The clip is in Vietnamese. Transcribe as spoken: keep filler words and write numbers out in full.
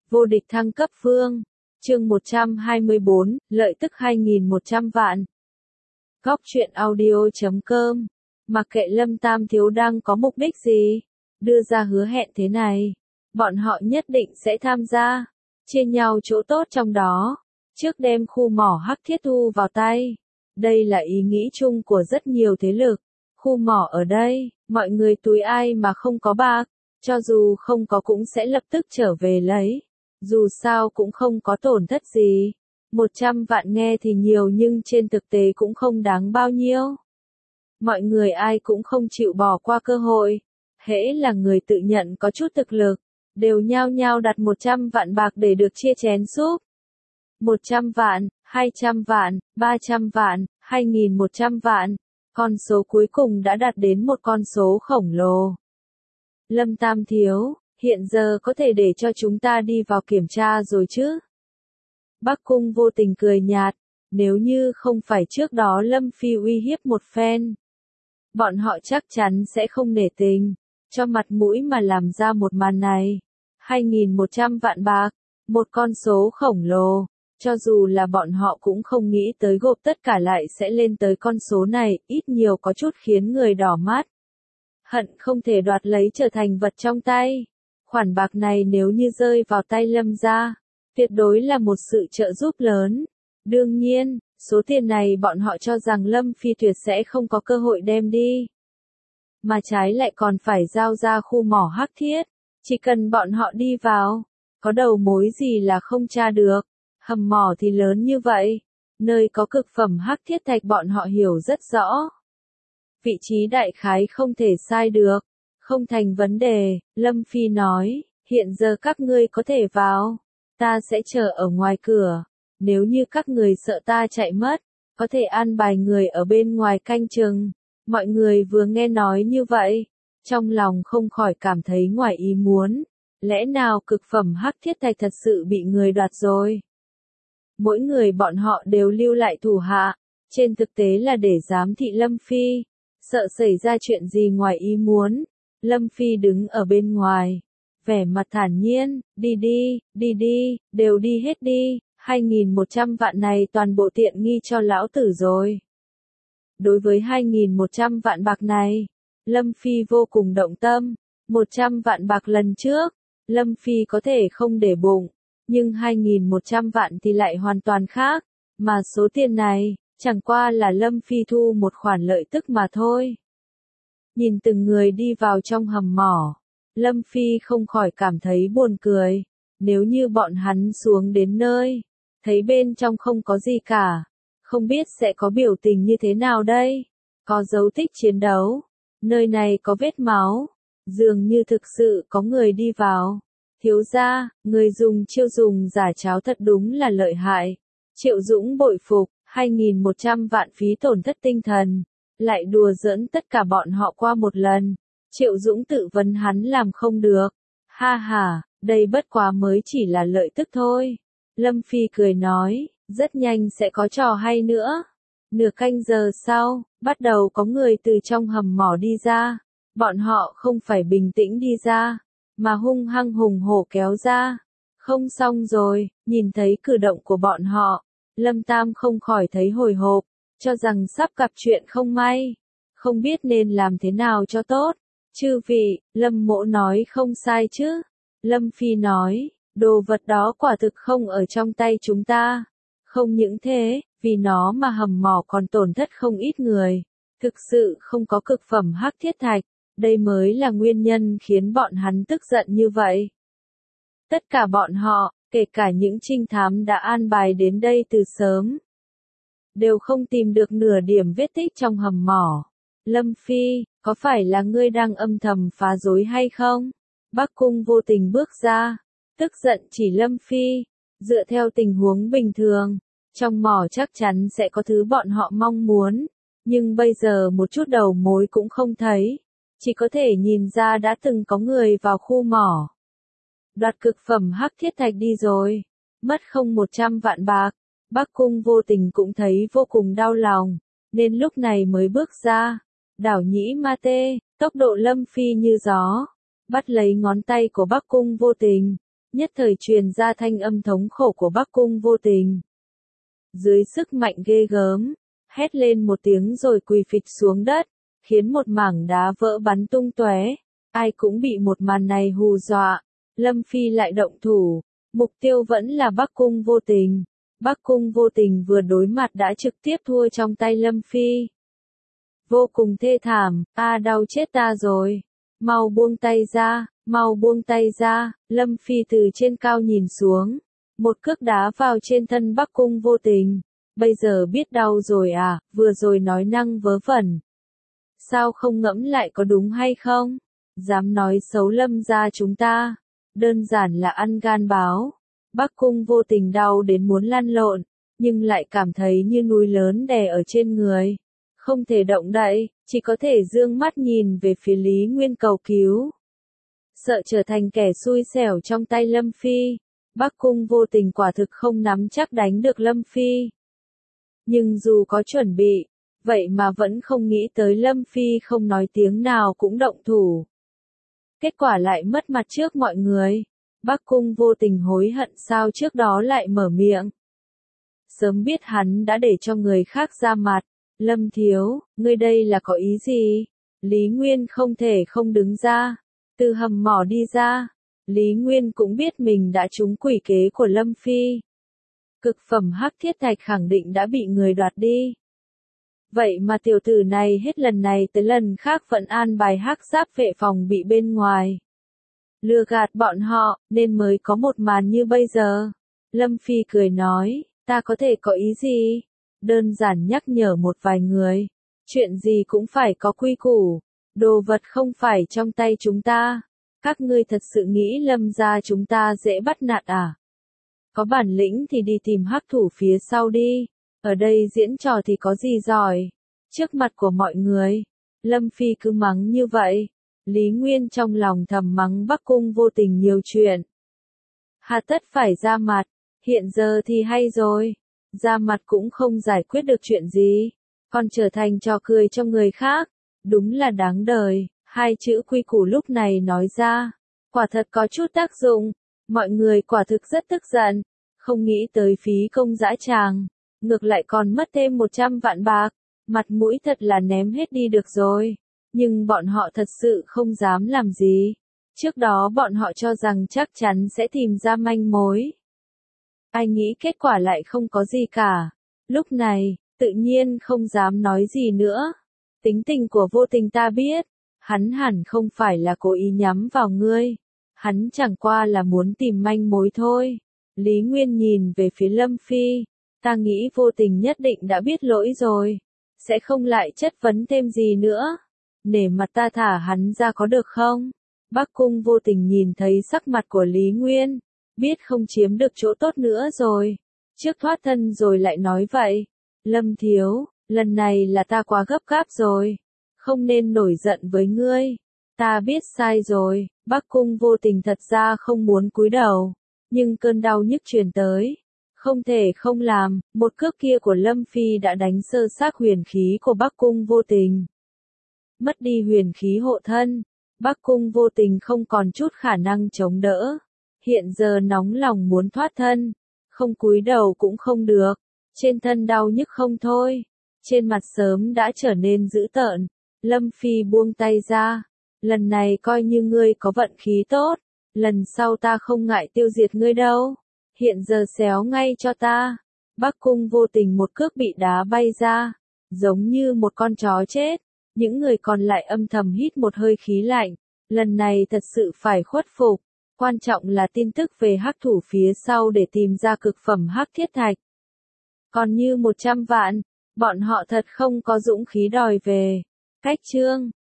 Vô địch thăng cấp vương. Chương một trăm hai mươi bốn, lợi tức hai nghìn một trăm vạn. Góc truyện audio chấm com. Mặc kệ Lâm Tam Thiếu đang có mục đích gì, đưa ra hứa hẹn thế này, bọn họ nhất định sẽ tham gia, chia nhau chỗ tốt trong đó, trước đem khu mỏ hắc thiết thu vào tay. Đây là ý nghĩ chung của rất nhiều thế lực. Khu mỏ ở đây, mọi người túi ai mà không có bạc, cho dù không có cũng sẽ lập tức trở về lấy. Dù sao cũng không có tổn thất gì. Một trăm vạn nghe thì nhiều nhưng trên thực tế cũng không đáng bao nhiêu. Mọi người ai cũng không chịu bỏ qua cơ hội. Hễ là người tự nhận có chút thực lực, đều nhao nhao đặt một trăm vạn bạc để được chia chén súp. Một trăm vạn, hai trăm vạn, ba trăm vạn, hai nghìn một trăm vạn. Con số cuối cùng đã đạt đến một con số khổng lồ. Lâm Tam Thiếu, hiện giờ có thể để cho chúng ta đi vào kiểm tra rồi chứ? Bắc Cung vô tình cười nhạt, nếu như không phải trước đó Lâm Phi uy hiếp một phen, bọn họ chắc chắn sẽ không nể tình, cho mặt mũi mà làm ra một màn này. hai nghìn một trăm vạn bạc, một con số khổng lồ, cho dù là bọn họ cũng không nghĩ tới gộp tất cả lại sẽ lên tới con số này, ít nhiều có chút khiến người đỏ mắt. Hận không thể đoạt lấy trở thành vật trong tay. Khoản bạc này nếu như rơi vào tay Lâm gia, tuyệt đối là một sự trợ giúp lớn. Đương nhiên, số tiền này bọn họ cho rằng Lâm Phi tuyệt sẽ không có cơ hội đem đi. Mà trái lại còn phải giao ra khu mỏ hắc thiết. Chỉ cần bọn họ đi vào, có đầu mối gì là không tra được. Hầm mỏ thì lớn như vậy, nơi có cực phẩm hắc thiết thạch bọn họ hiểu rất rõ. Vị trí đại khái không thể sai được, không thành vấn đề. Lâm Phi nói, hiện giờ các ngươi có thể vào, ta sẽ chờ ở ngoài cửa, nếu như các người sợ ta chạy mất, có thể an bài người ở bên ngoài canh chừng. Mọi người vừa nghe nói như vậy, trong lòng không khỏi cảm thấy ngoài ý muốn, lẽ nào cực phẩm hắc thiết thạch thật sự bị người đoạt rồi? Mỗi người bọn họ đều lưu lại thủ hạ, trên thực tế là để giám thị Lâm Phi, sợ xảy ra chuyện gì ngoài ý muốn. Lâm Phi đứng ở bên ngoài, vẻ mặt thản nhiên, đi đi, đi đi, đều đi hết đi, hai nghìn một trăm vạn này toàn bộ tiện nghi cho lão tử rồi. Đối với hai nghìn một trăm vạn bạc này, Lâm Phi vô cùng động tâm. Một trăm vạn bạc lần trước, Lâm Phi có thể không để bụng, nhưng hai nghìn một trăm vạn thì lại hoàn toàn khác, mà số tiền này, chẳng qua là Lâm Phi thu một khoản lợi tức mà thôi. Nhìn từng người đi vào trong hầm mỏ, Lâm Phi không khỏi cảm thấy buồn cười. Nếu như bọn hắn xuống đến nơi, thấy bên trong không có gì cả, không biết sẽ có biểu tình như thế nào đây? Có dấu tích chiến đấu, nơi này có vết máu, dường như thực sự có người đi vào. Thiếu gia, người dùng chiêu dùng giả cháo thật đúng là lợi hại. Triệu Dũng bội phục, hai nghìn một trăm vạn phí tổn thất tinh thần, lại đùa giỡn tất cả bọn họ qua một lần. Triệu Dũng tự vấn hắn làm không được. Ha ha, đây bất quá mới chỉ là lợi tức thôi. Lâm Phi cười nói, rất nhanh sẽ có trò hay nữa. Nửa canh giờ sau, bắt đầu có người từ trong hầm mỏ đi ra. Bọn họ không phải bình tĩnh đi ra, mà hung hăng hùng hổ kéo ra. Không xong rồi, nhìn thấy cử động của bọn họ, Lâm Tam không khỏi thấy hồi hộp, cho rằng sắp gặp chuyện không may, không biết nên làm thế nào cho tốt. Chư vị, Lâm mỗ nói không sai chứ? Lâm Phi nói, đồ vật đó quả thực không ở trong tay chúng ta. Không những thế, vì nó mà hầm mỏ còn tổn thất không ít người. Thực sự không có cực phẩm hắc thiết thạch, đây mới là nguyên nhân khiến bọn hắn tức giận như vậy. Tất cả bọn họ, kể cả những trinh thám đã an bài đến đây từ sớm, đều không tìm được nửa điểm vết tích trong hầm mỏ. Lâm Phi, có phải là ngươi đang âm thầm phá rối hay không? Bắc Cung vô tình bước ra, tức giận chỉ Lâm Phi. Dựa theo tình huống bình thường, trong mỏ chắc chắn sẽ có thứ bọn họ mong muốn, nhưng bây giờ một chút đầu mối cũng không thấy, chỉ có thể nhìn ra đã từng có người vào khu mỏ, đoạt cực phẩm hắc thiết thạch đi rồi, mất không một trăm vạn bạc. Bắc Cung vô tình cũng thấy vô cùng đau lòng, nên lúc này mới bước ra. Đảo nhĩ ma tê, tốc độ Lâm Phi như gió, bắt lấy ngón tay của Bắc Cung vô tình, nhất thời truyền ra thanh âm thống khổ của Bắc Cung Vô Tình. Dưới sức mạnh ghê gớm, hét lên một tiếng rồi quỳ phịch xuống đất, khiến một mảng đá vỡ bắn tung tóe. Ai cũng bị một màn này hù dọa. Lâm Phi lại động thủ, mục tiêu vẫn là Bắc Cung Vô Tình. Bắc Cung Vô Tình vừa đối mặt đã trực tiếp thua trong tay Lâm Phi. Vô cùng thê thảm, a đau chết ta rồi. Mau buông tay ra, mau buông tay ra. Lâm Phi từ trên cao nhìn xuống, một cước đá vào trên thân Bắc Cung Vô Tình. Bây giờ biết đau rồi à, vừa rồi nói năng vớ vẩn. Sao không ngẫm lại có đúng hay không? Dám nói xấu Lâm gia chúng ta, đơn giản là ăn gan báo. Bắc Cung Vô Tình đau đến muốn lăn lộn, nhưng lại cảm thấy như núi lớn đè ở trên người. Không thể động đậy, chỉ có thể dương mắt nhìn về phía Lý Nguyên cầu cứu. Sợ trở thành kẻ xui xẻo trong tay Lâm Phi, Bắc Cung Vô Tình quả thực không nắm chắc đánh được Lâm Phi. Nhưng dù có chuẩn bị, vậy mà vẫn không nghĩ tới Lâm Phi không nói tiếng nào cũng động thủ. Kết quả lại mất mặt trước mọi người. Bắc Cung Vô Tình hối hận sao trước đó lại mở miệng. Sớm biết hắn đã để cho người khác ra mặt. Lâm thiếu, ngươi đây là có ý gì? Lý Nguyên không thể không đứng ra. Từ hầm mỏ đi ra. Lý Nguyên cũng biết mình đã trúng quỷ kế của Lâm Phi. Cực phẩm hắc thiết thạch khẳng định đã bị người đoạt đi. Vậy mà tiểu tử này hết lần này tới lần khác vẫn an bài hắc giáp vệ phòng bị bên ngoài. Lừa gạt bọn họ, nên mới có một màn như bây giờ. Lâm Phi cười nói, ta có thể có ý gì? Đơn giản nhắc nhở một vài người. Chuyện gì cũng phải có quy củ. Đồ vật không phải trong tay chúng ta. Các ngươi thật sự nghĩ Lâm gia chúng ta dễ bắt nạt à? Có bản lĩnh thì đi tìm hắc thủ phía sau đi. Ở đây diễn trò thì có gì giỏi. Trước mặt của mọi người, Lâm Phi cứ mắng như vậy. Lý Nguyên trong lòng thầm mắng Bắc Cung Vô Tình nhiều chuyện. Hà tất phải ra mặt, hiện giờ thì hay rồi. Ra mặt cũng không giải quyết được chuyện gì, còn trở thành trò cười cho người khác. Đúng là đáng đời. Hai chữ quy củ lúc này nói ra, quả thật có chút tác dụng. Mọi người quả thực rất tức giận, không nghĩ tới phí công dã tràng, ngược lại còn mất thêm một trăm vạn bạc, mặt mũi thật là ném hết đi được rồi. Nhưng bọn họ thật sự không dám làm gì. Trước đó bọn họ cho rằng chắc chắn sẽ tìm ra manh mối. Ai nghĩ kết quả lại không có gì cả. Lúc này, tự nhiên không dám nói gì nữa. Tính tình của Vô Tình ta biết, hắn hẳn không phải là cố ý nhắm vào ngươi. Hắn chẳng qua là muốn tìm manh mối thôi. Lý Nguyên nhìn về phía Lâm Phi, ta nghĩ Vô Tình nhất định đã biết lỗi rồi. Sẽ không lại chất vấn thêm gì nữa. Nể mặt ta thả hắn ra có được không? Bắc Cung Vô Tình nhìn thấy sắc mặt của Lý Nguyên, biết không chiếm được chỗ tốt nữa rồi. Trước thoát thân rồi lại nói vậy. Lâm thiếu, lần này là ta quá gấp gáp rồi. Không nên nổi giận với ngươi. Ta biết sai rồi. Bắc Cung Vô Tình thật ra không muốn cúi đầu. Nhưng cơn đau nhức truyền tới. Không thể không làm. Một cước kia của Lâm Phi đã đánh sơ xác huyền khí của Bắc Cung Vô Tình. Mất đi huyền khí hộ thân. Bắc Cung Vô Tình không còn chút khả năng chống đỡ. Hiện giờ nóng lòng muốn thoát thân. Không cúi đầu cũng không được. Trên thân đau nhức không thôi. Trên mặt sớm đã trở nên dữ tợn. Lâm Phi buông tay ra. Lần này coi như ngươi có vận khí tốt. Lần sau ta không ngại tiêu diệt ngươi đâu. Hiện giờ xéo ngay cho ta. Bắc Cung Vô Tình một cước bị đá bay ra. Giống như một con chó chết. Những người còn lại âm thầm hít một hơi khí lạnh. Lần này thật sự phải khuất phục. Quan trọng là tin tức về hắc thủ phía sau để tìm ra cực phẩm hắc thiết thạch. Còn như một trăm vạn, bọn họ thật không có dũng khí đòi về. Cách chương